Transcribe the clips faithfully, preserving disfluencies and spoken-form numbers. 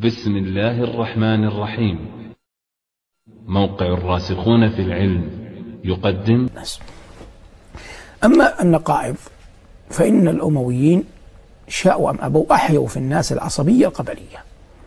بسم الله الرحمن الرحيم. موقع الراسخون في العلم يقدم. أما النقائض فإن الأمويين شاءوا أم أبوا أحيوا في الناس العصبية القبلية،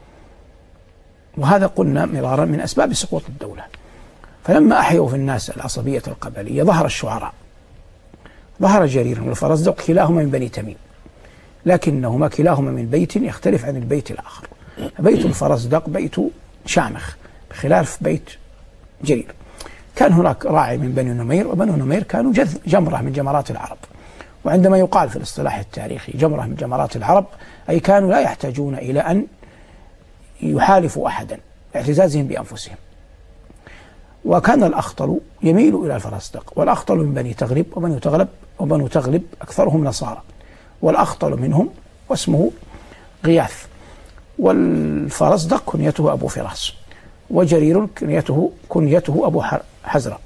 وهذا قلنا مرارا من أسباب سقوط الدولة. فلما أحيوا في الناس العصبية القبلية ظهر الشعراء، ظهر جرير والفرزدق كلاهما من بني تميم، لكنهما كلاهما من بيت يختلف عن البيت الآخر. بيت الفرزدق بيت شامخ بخلاف بيت جرير. كان هناك راعي من بني نمير، وبنو نمير كانوا جمرة من جمرات العرب، وعندما يقال في الاصطلاح التاريخي جمرة من جمرات العرب أي كانوا لا يحتاجون إلى أن يحالفوا أحدا اعتزازهم بأنفسهم. وكان الأخطل يميل إلى الفرزدق، والأخطل من بني تغلب وبنو تغلب وبنو تغلب أكثرهم نصارى، والأخطل منهم واسمه غياث، والفرزدق كنيته أبو فراس، وجرير كنيته كنيته أبو حزرة.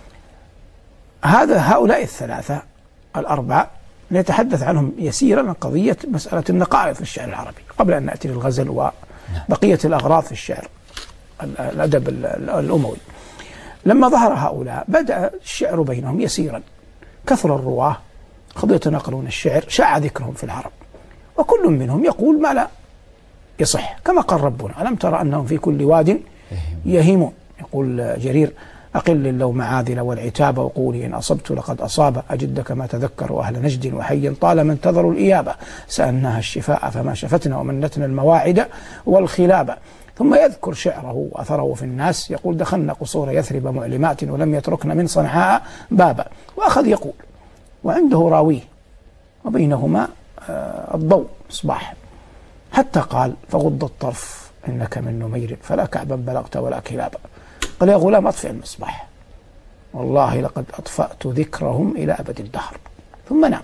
هذا هؤلاء الثلاثة الأربعة نتحدث عنهم يسيرا عن قضية مسألة النقائض في الشعر العربي قبل أن نأتي للغزل وبقية الأغراض في الشعر الأدب الأموي. لما ظهر هؤلاء بدأ الشعر بينهم يسيرا، كثر الرواه خذوا يتناقلون الشعر، شاع ذكرهم في العرب، وكل منهم يقول ما لا يصح، كما قال ربنا ألم ترى أنهم في كل واد يهيمون. يقول جرير أقل اللوم عاذل والعتاب وقولي إن أصبت لقد أصاب أجد كما تذكر أهل نجد وحي طالما انتظروا الإيابة سألناها الشفاء فما شفتنا ومنتنا المواعد والخلابة. ثم يذكر شعره وأثره في الناس، يقول دخلنا قصور يثرب معلمات ولم يتركن من صنعاء بابا، وأخذ يقول وعنده راويه وبينهما الضوء مصباح، حتى قال فغض الطرف إنك من نمير فلا كعبا بلغت ولا كلابا. قال يا غلام أطفئ المصباح والله لقد أطفأت ذكرهم إلى أبد الدهر، ثم نام.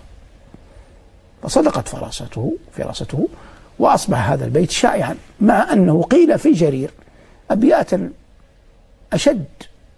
فصدقت فراسته فراسته وأصبح هذا البيت شائعا، مع أنه قيل في جرير أبياتا أشد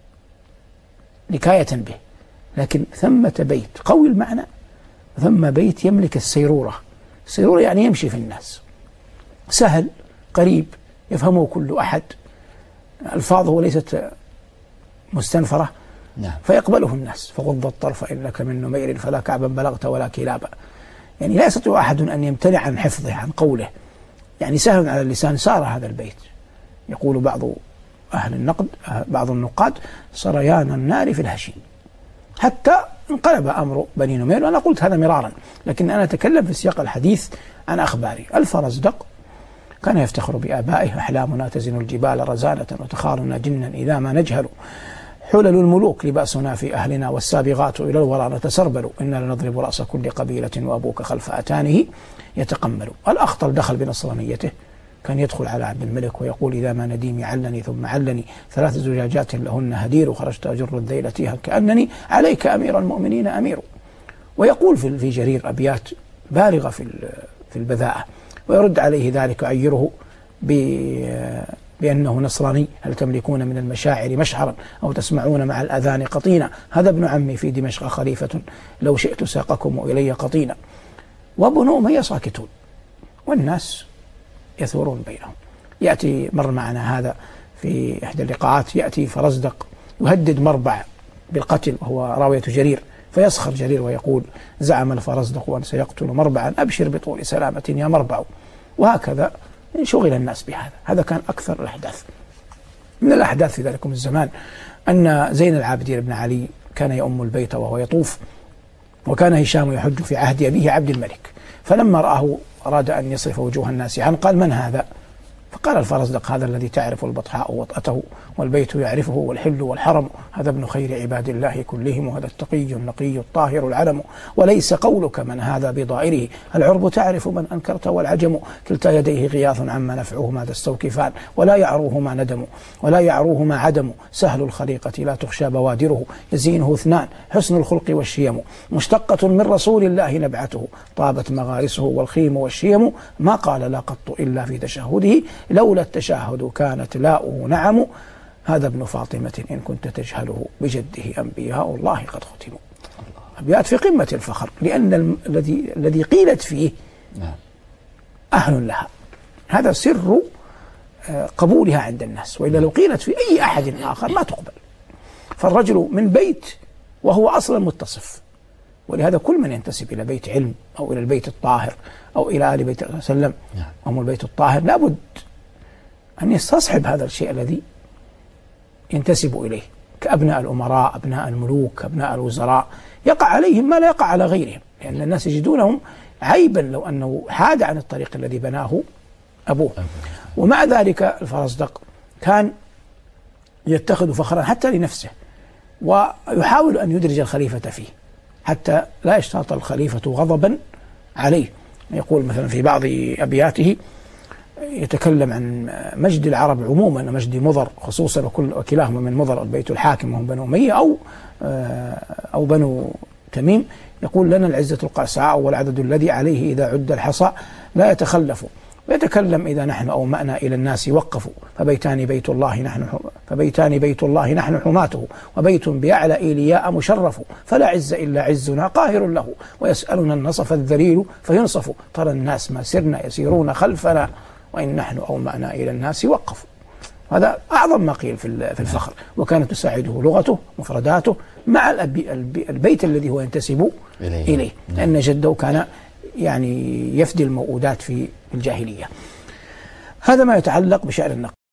نكاية به، لكن ثمة بيت قوي المعنى، ثم بيت يملك السيرورة. السيرورة يعني يمشي في الناس، سهل قريب يفهمه كل أحد، ألفاظه ليست مستنفرة فيقبله الناس. فغض الطرف إنك من نمير فلا كعبا بلغت ولا كلابا، يعني لا يستطيع أحد أن يمتنع عن حفظه عن قوله، يعني سهل على اللسان. صار هذا البيت يقول بعض أهل النقد بعض النقاد صريان النار في الهشيم، حتى انقلب أمر بني نمير. وأنا قلت هذا مرارا، لكن أنا أتكلم في سياق الحديث عن أخباري. الفرزدق كان يفتخر بآبائه أحلامنا تزن الجبال رزانة وتخارنا جنا إذا ما نجهل حلل الملوك لبأسنا في أهلنا والسابغات إلى الورى نتسربل إنا لنضرب رأس كل قبيلة وأبوك خلف أتانه يتقمل. الأخطل دخل بنصرانيته، كان يدخل على عبد الملك ويقول إذا ما نديمي علني ثم علني ثلاث زجاجات لهن هدير خرجت أجر الذيل تيها كأنني عليك أمير المؤمنين أمير. ويقول في جرير أبيات بالغة في في البذاءة، ويرد عليه ذلك يعيره بأنه نصراني. هل تملكون من المشاعر مشعرا أو تسمعون مع الأذان قطينا هذا ابن عمي في دمشق خليفة لو شئت ساقكم إلي قطينا. وبنو أمية ساكتون والناس يثورون بينهم. يأتي مر معنا هذا في إحدى اللقاءات، يأتي فرزدق يهدد مربع بالقتل وهو راوية جرير، فيسخر جرير ويقول زعم الفرزدق أن سيقتل مربعا أبشر بطول سلامة يا مربع. وهكذا شغل الناس بهذا. هذا كان أكثر الأحداث. من الأحداث في ذلك الزمان أن زين العابدين بن علي كان يؤم البيت وهو يطوف، وكان هشام يحج في عهد أبيه عبد الملك، فلما رآه أراد أن يصرف وجوه الناس عنه قال من هذا؟ فقال الفرزدق هذا الذي تعرف البطحاء وطأته والبيت يعرفه والحل والحرم، هذا ابن خير عباد الله كلهم، وهذا التقي النقي الطاهر العلم، وليس قولك من هذا بضائره، العرب تعرف من أنكرت والعجم، كلتا يديه غياث عما نفعهما تستوكفان، ولا يعروهما ندم ولا يعروهما عدم، سهل الخليقة لا تخشى بوادره، يزينه اثنان حسن الخلق والشيم، مشتقة من رسول الله نبعته، طابت مغارسه والخيم والشيم، ما قال لا قط إلا في تشهده، لولا التشهد كانت لاؤه نعم، هذا ابن فاطمة إن كنت تجهله بجده أنبياء الله قد ختموا. أبيات في قمة الفخر، لأن الذي الذي قيلت فيه أهل لها. هذا سر قبولها عند الناس، وإلا لو قيلت في أي أحد آخر ما تقبل. فالرجل من بيت وهو أصلا متصف، ولهذا كل من ينتسب إلى بيت علم أو إلى البيت الطاهر أو إلى آل بيت الرسول صلى الله عليه وسلم أو البيت الطاهر لابد أن يستصحب هذا الشيء الذي ينتسب إليه، كأبناء الأمراء، أبناء الملوك، أبناء الوزراء، يقع عليهم ما لا يقع على غيرهم، لأن الناس يجدونهم عيبا لو أنه حاد عن الطريق الذي بناه أبوه. ومع ذلك الفرزدق كان يتخذ فخرا حتى لنفسه، ويحاول أن يدرج الخليفة فيه حتى لا يشتاط الخليفة غضبا عليه. يقول مثلا في بعض أبياته يتكلم عن مجد العرب عموما، مجد مضر خصوصا، وكل وكلاهما من مضر البيت الحاكم وهم بنو أمية أو أو بنو تميم. يقول لنا العزة القعساء والعدد الذي عليه إذا عد الحصى لا يتخلف، ويتكلم إذا نحن أومأنا إلى الناس وقفوا، فبيتان بيت الله نحن فبيتان بيت الله نحن حماته، وبيت بأعلى إيلياء مشرف، فلا عز إلا عزنا قاهر له، ويسألنا النصف الذليل فينصف، ترى الناس ما سرنا يسيرون خلفنا، وإن نحن أومأنا إلى الناس وقفوا. هذا أعظم ما قيل في الفخر، وكانت تساعده لغته مفرداته مع البيت الذي هو ينتسب إليه, إليه. لأن جده كان يعني يفدي الموؤودات في الجاهلية. هذا ما يتعلق بشأن النقل.